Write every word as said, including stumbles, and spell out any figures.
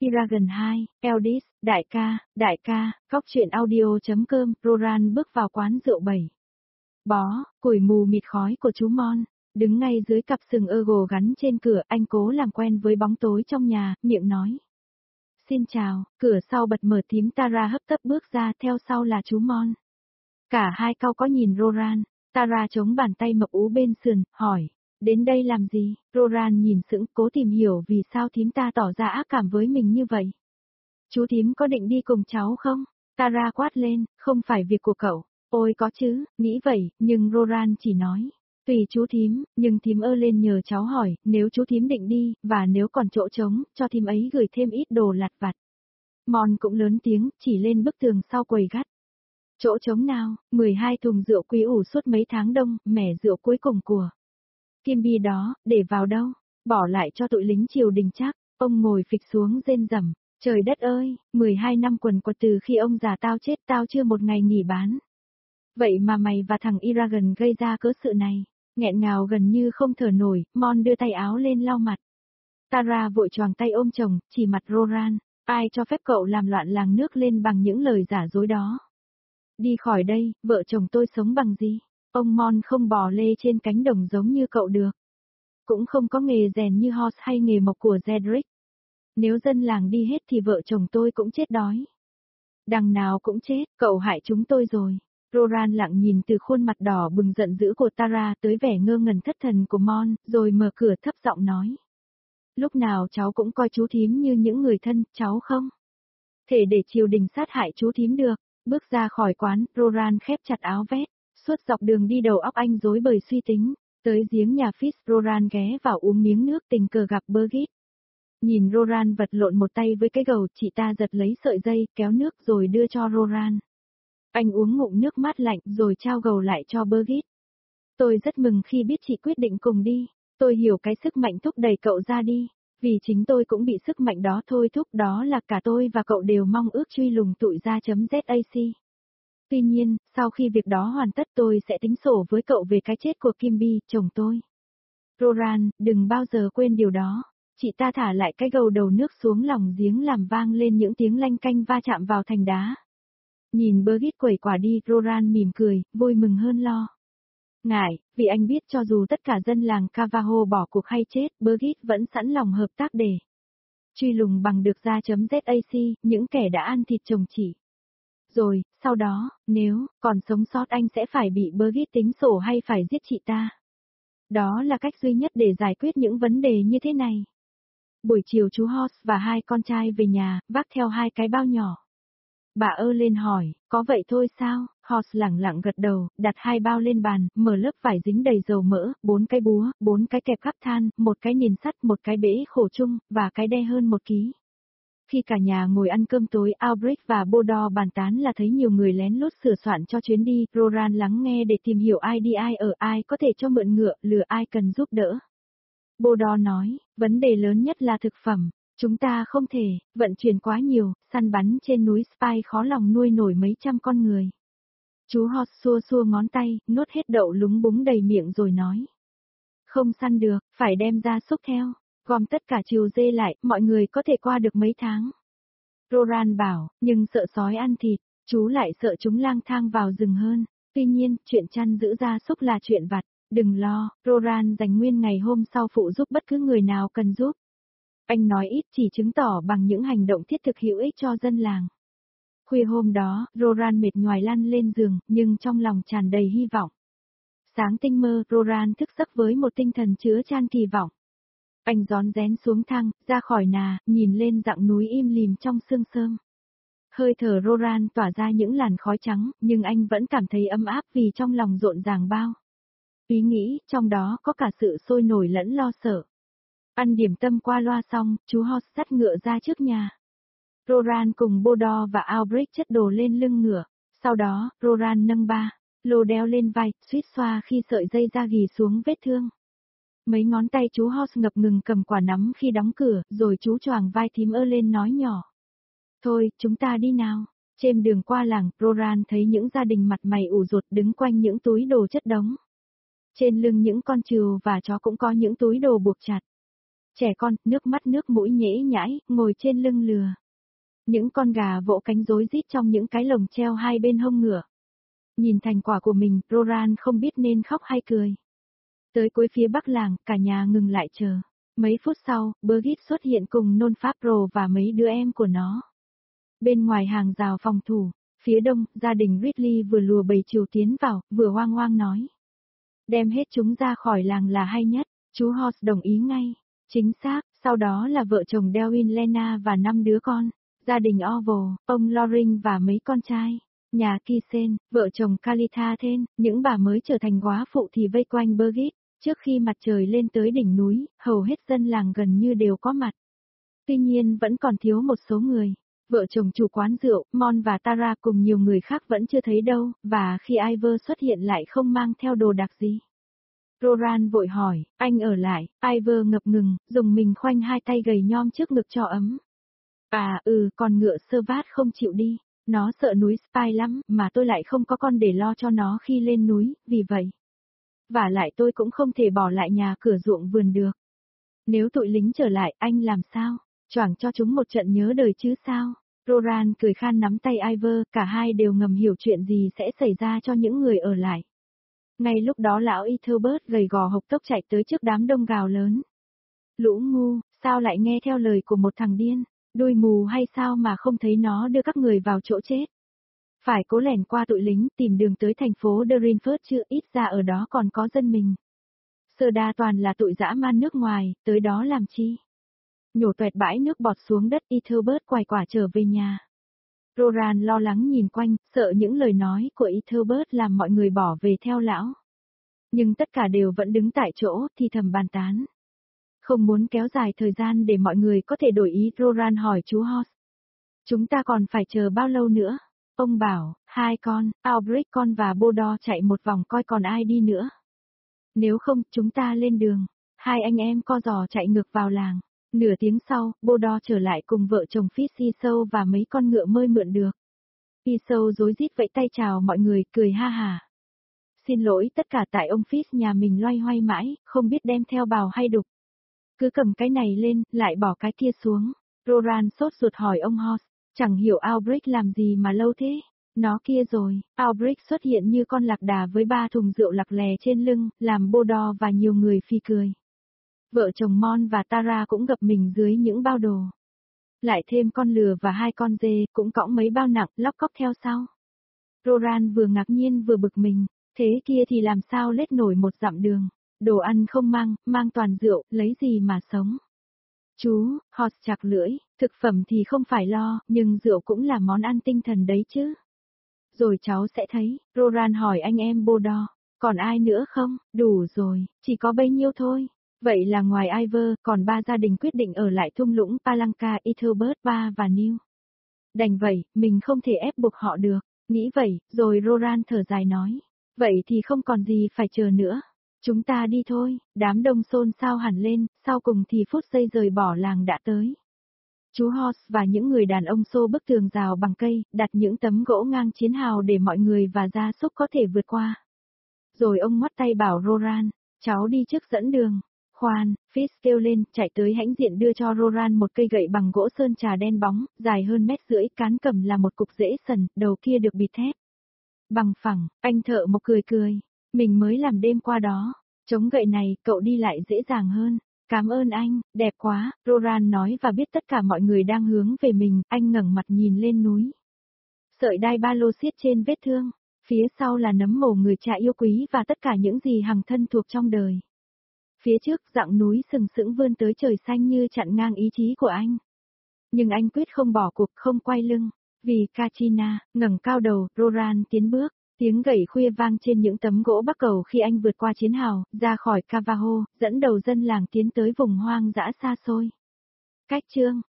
Eragon hai, Eldis, đại ca, đại ca, góc chuyện audio.com, Roran bước vào quán rượu bảy. Bó, củi mù mịt khói của chú Mon, đứng ngay dưới cặp sừng Eagle gắn trên cửa, anh cố làm quen với bóng tối trong nhà, miệng nói. Xin chào, cửa sau bật mở, thím Tara hấp tấp bước ra, theo sau là chú Mon. Cả hai cau có nhìn Roran, Tara chống bàn tay mập ú bên sườn, hỏi. Đến đây làm gì? Roran nhìn sững, cố tìm hiểu vì sao thím ta tỏ ra ác cảm với mình như vậy. Chú thím có định đi cùng cháu không? Tara quát lên, không phải việc của cậu. Ôi có chứ, nghĩ vậy, nhưng Roran chỉ nói. Tùy chú thím, nhưng thím ơ lên nhờ cháu hỏi, nếu chú thím định đi, và nếu còn chỗ trống, cho thím ấy gửi thêm ít đồ lặt vặt. Mon cũng lớn tiếng, chỉ lên bức tường sau quầy gắt. Chỗ trống nào? mười hai thùng rượu quý ủ suốt mấy tháng đông, mẻ rượu cuối cùng của Kimby đó, để vào đâu? Bỏ lại cho tụi lính triều đình chắc. Ông ngồi phịch xuống rên rầm. Trời đất ơi, mười hai năm quần quật từ khi ông già tao chết tao chưa một ngày nghỉ bán. Vậy mà mày và thằng Eragon gây ra cớ sự này. Nghẹn ngào gần như không thở nổi, Mon đưa tay áo lên lau mặt. Tara vội choàng tay ôm chồng, chỉ mặt Roran. Ai cho phép cậu làm loạn làng nước lên bằng những lời giả dối đó? Đi khỏi đây, vợ chồng tôi sống bằng gì? Ông Mon không bò lê trên cánh đồng giống như cậu được. Cũng không có nghề rèn như Horse hay nghề mộc của Cedric. Nếu dân làng đi hết thì vợ chồng tôi cũng chết đói. Đằng nào cũng chết, cậu hại chúng tôi rồi. Roran lặng nhìn từ khuôn mặt đỏ bừng giận dữ của Tara tới vẻ ngơ ngẩn thất thần của Mon, rồi mở cửa thấp giọng nói. Lúc nào cháu cũng coi chú thím như những người thân, cháu không thể để triều đình sát hại chú thím được. Bước ra khỏi quán, Roran khép chặt áo vest. Suốt dọc đường đi đầu óc anh rối bời suy tính, tới giếng nhà Fitz, Roran ghé vào uống miếng nước, tình cờ gặp Birgit. Nhìn Roran vật lộn một tay với cái gầu, chị ta giật lấy sợi dây, kéo nước rồi đưa cho Roran. Anh uống ngụm nước mát lạnh rồi trao gầu lại cho Birgit. Tôi rất mừng khi biết chị quyết định cùng đi, tôi hiểu cái sức mạnh thúc đẩy cậu ra đi, vì chính tôi cũng bị sức mạnh đó thôi thúc, đó là cả tôi và cậu đều mong ước truy lùng tụi ra.zac. Tuy nhiên, sau khi việc đó hoàn tất tôi sẽ tính sổ với cậu về cái chết của Kimby, chồng tôi. Roran, đừng bao giờ quên điều đó. Chị ta thả lại cái gầu đầu nước xuống lòng giếng làm vang lên những tiếng lanh canh va chạm vào thành đá. Nhìn Birgit quẩy quả đi, Roran mỉm cười, vui mừng hơn lo. Ngại, vì anh biết cho dù tất cả dân làng Cavaho bỏ cuộc hay chết, Birgit vẫn sẵn lòng hợp tác để truy lùng bằng được ra.zac, những kẻ đã ăn thịt chồng chị. Rồi, sau đó, nếu còn sống sót anh sẽ phải bị Birgit tính sổ hay phải giết chị ta. Đó là cách duy nhất để giải quyết những vấn đề như thế này. Buổi chiều chú Horse và hai con trai về nhà, vác theo hai cái bao nhỏ. Bà ơ lên hỏi, có vậy thôi sao? Horse lẳng lặng gật đầu, đặt hai bao lên bàn, mở lớp vải dính đầy dầu mỡ, bốn cái búa, bốn cái kẹp khắp than, một cái nền sắt, một cái bể khổ chung, và cái đe hơn một ký. Khi cả nhà ngồi ăn cơm tối, Albrecht và Bodor bàn tán là thấy nhiều người lén lút sửa soạn cho chuyến đi, Roran lắng nghe để tìm hiểu ai đi ai ở, ai có thể cho mượn ngựa, lừa ai cần giúp đỡ. Bodor nói, vấn đề lớn nhất là thực phẩm, chúng ta không thể vận chuyển quá nhiều, săn bắn trên núi Spy khó lòng nuôi nổi mấy trăm con người. Chú Horse xua xua ngón tay, nuốt hết đậu lúng búng đầy miệng rồi nói. Không săn được, phải đem ra xúc theo. Gom tất cả chiều dê lại, mọi người có thể qua được mấy tháng. Roran bảo, nhưng sợ sói ăn thịt, chú lại sợ chúng lang thang vào rừng hơn. Tuy nhiên, chuyện chăn giữ gia súc là chuyện vặt, đừng lo, Roran dành nguyên ngày hôm sau phụ giúp bất cứ người nào cần giúp. Anh nói ít chỉ chứng tỏ bằng những hành động thiết thực hữu ích cho dân làng. Khuya hôm đó, Roran mệt nhoài lăn lên giường, nhưng trong lòng tràn đầy hy vọng. Sáng tinh mơ, Roran thức giấc với một tinh thần chứa chan kỳ vọng. Anh rón rén xuống thang, ra khỏi nà, nhìn lên dặng núi im lìm trong sương sớm. Hơi thở Roran tỏa ra những làn khói trắng, nhưng anh vẫn cảm thấy ấm áp vì trong lòng rộn ràng bao. Ý nghĩ, trong đó có cả sự sôi nổi lẫn lo sợ. Ăn điểm tâm qua loa xong, chú Horse dắt ngựa ra trước nhà. Roran cùng Bodor và Albrecht chất đồ lên lưng ngựa. Sau đó, Roran nâng ba lô đeo lên vai, suýt xoa khi sợi dây da ghì xuống vết thương. Mấy ngón tay chú Horse ngập ngừng cầm quả nắm khi đóng cửa, rồi chú choàng vai thím ơ lên nói nhỏ. Thôi, chúng ta đi nào. Trên đường qua làng, Roran thấy những gia đình mặt mày ủ rột đứng quanh những túi đồ chất đống. Trên lưng những con trừu và chó cũng có những túi đồ buộc chặt. Trẻ con, nước mắt nước mũi nhễ nhãi, ngồi trên lưng lừa. Những con gà vỗ cánh rối rít trong những cái lồng treo hai bên hông ngựa. Nhìn thành quả của mình, Roran không biết nên khóc hay cười. Tới cuối phía bắc làng, cả nhà ngừng lại chờ. Mấy phút sau, Birgit xuất hiện cùng Non Fabro và mấy đứa em của nó. Bên ngoài hàng rào phòng thủ, phía đông, gia đình Ridley vừa lùa bầy chiều tiến vào, vừa hoang hoang nói. Đem hết chúng ra khỏi làng là hay nhất, chú Horst đồng ý ngay. Chính xác, sau đó là vợ chồng Delwyn Lena và năm đứa con, gia đình Orville, ông Loring và mấy con trai. Nhà Kisen, vợ chồng Calitha Then, những bà mới trở thành góa phụ thì vây quanh Birgit. Trước khi mặt trời lên tới đỉnh núi, hầu hết dân làng gần như đều có mặt. Tuy nhiên vẫn còn thiếu một số người. Vợ chồng chủ quán rượu, Mon và Tara cùng nhiều người khác vẫn chưa thấy đâu, và khi Ivor xuất hiện lại không mang theo đồ đặc gì. Roran vội hỏi, anh ở lại, Ivor ngập ngừng, dùng mình khoanh hai tay gầy nhom trước ngực cho ấm. À ừ, còn ngựa sơ vát không chịu đi, nó sợ núi Spy lắm, mà tôi lại không có con để lo cho nó khi lên núi, vì vậy. Và lại tôi cũng không thể bỏ lại nhà cửa ruộng vườn được. Nếu tụi lính trở lại, anh làm sao? Choảng cho chúng một trận nhớ đời chứ sao? Roran cười khan nắm tay Ivor, cả hai đều ngầm hiểu chuyện gì sẽ xảy ra cho những người ở lại. Ngay lúc đó lão Ethelbert gầy gò hộc tốc chạy tới trước đám đông gào lớn. Lũ ngu, sao lại nghe theo lời của một thằng điên? Đuôi mù hay sao mà không thấy nó đưa các người vào chỗ chết? Phải cố lẻn qua tụi lính tìm đường tới thành phố Drinford chứ, ít ra ở đó còn có dân mình. Sơ đa toàn là tụi dã man nước ngoài, tới đó làm chi? Nhổ toẹt bãi nước bọt xuống đất, Ethelbert quài quả trở về nhà. Roran lo lắng nhìn quanh, sợ những lời nói của Ethelbert làm mọi người bỏ về theo lão. Nhưng tất cả đều vẫn đứng tại chỗ, thì thầm bàn tán. Không muốn kéo dài thời gian để mọi người có thể đổi ý, Roran hỏi chú Horst. Chúng ta còn phải chờ bao lâu nữa? Ông bảo, hai con, Albrecht con và Bodor chạy một vòng coi còn ai đi nữa. Nếu không, chúng ta lên đường. Hai anh em co giò chạy ngược vào làng. Nửa tiếng sau, Bodor trở lại cùng vợ chồng Fitzisou và mấy con ngựa mới mượn được. Isou rối rít vẫy tay chào mọi người, cười ha hà. Xin lỗi tất cả tại ông Fitz nhà mình loay hoay mãi, không biết đem theo bào hay đục. Cứ cầm cái này lên, lại bỏ cái kia xuống. Roran sốt ruột hỏi ông Horst, chẳng hiểu Albrecht làm gì mà lâu thế. Nó kia rồi, Albrecht xuất hiện như con lạc đà với ba thùng rượu lặc lè trên lưng, làm Bodor và nhiều người phi cười. Vợ chồng Mon và Tara cũng gập mình dưới những bao đồ. Lại thêm con lừa và hai con dê, cũng cõng mấy bao nặng, lóc cóc theo sau. Roran vừa ngạc nhiên vừa bực mình, thế kia thì làm sao lết nổi một dặm đường. Đồ ăn không mang, mang toàn rượu, lấy gì mà sống. Chú, Horst chặt lưỡi, thực phẩm thì không phải lo, nhưng rượu cũng là món ăn tinh thần đấy chứ. Rồi cháu sẽ thấy, Roran hỏi anh em Bodor, còn ai nữa không? Đủ rồi, chỉ có bấy nhiêu thôi. Vậy là ngoài Ivor, còn ba gia đình quyết định ở lại thung lũng Palanca, Ethelbert, Ba và New. Đành vậy, mình không thể ép buộc họ được. Nghĩ vậy, rồi Roran thở dài nói. Vậy thì không còn gì phải chờ nữa. Chúng ta đi thôi, đám đông xôn xao hẳn lên, sau cùng thì phút giây rời bỏ làng đã tới. Chú Horst và những người đàn ông xô bức tường rào bằng cây, đặt những tấm gỗ ngang chiến hào để mọi người và gia súc có thể vượt qua. Rồi ông ngoắt tay bảo Roran, cháu đi trước dẫn đường. Khoan, Fitz kêu lên, chạy tới hãnh diện đưa cho Roran một cây gậy bằng gỗ sơn trà đen bóng, dài hơn mét rưỡi, cán cầm là một cục rễ sần, đầu kia được bịt thép. Bằng phẳng, anh thợ mộc cười cười, mình mới làm đêm qua đó, chống gậy này, cậu đi lại dễ dàng hơn. Cảm ơn anh, đẹp quá, Roran nói và biết tất cả mọi người đang hướng về mình, anh ngẩng mặt nhìn lên núi. Sợi đai ba lô xiết trên vết thương, phía sau là nấm mồ người cha yêu quý và tất cả những gì hằng thân thuộc trong đời. Phía trước, dặng núi sừng sững vươn tới trời xanh như chặn ngang ý chí của anh. Nhưng anh quyết không bỏ cuộc, không quay lưng. Vì Katrina, ngẩng cao đầu, Roran tiến bước, tiếng gậy khuya vang trên những tấm gỗ bắc cầu khi anh vượt qua chiến hào, ra khỏi Cavaho, dẫn đầu dân làng tiến tới vùng hoang dã xa xôi. Cách chương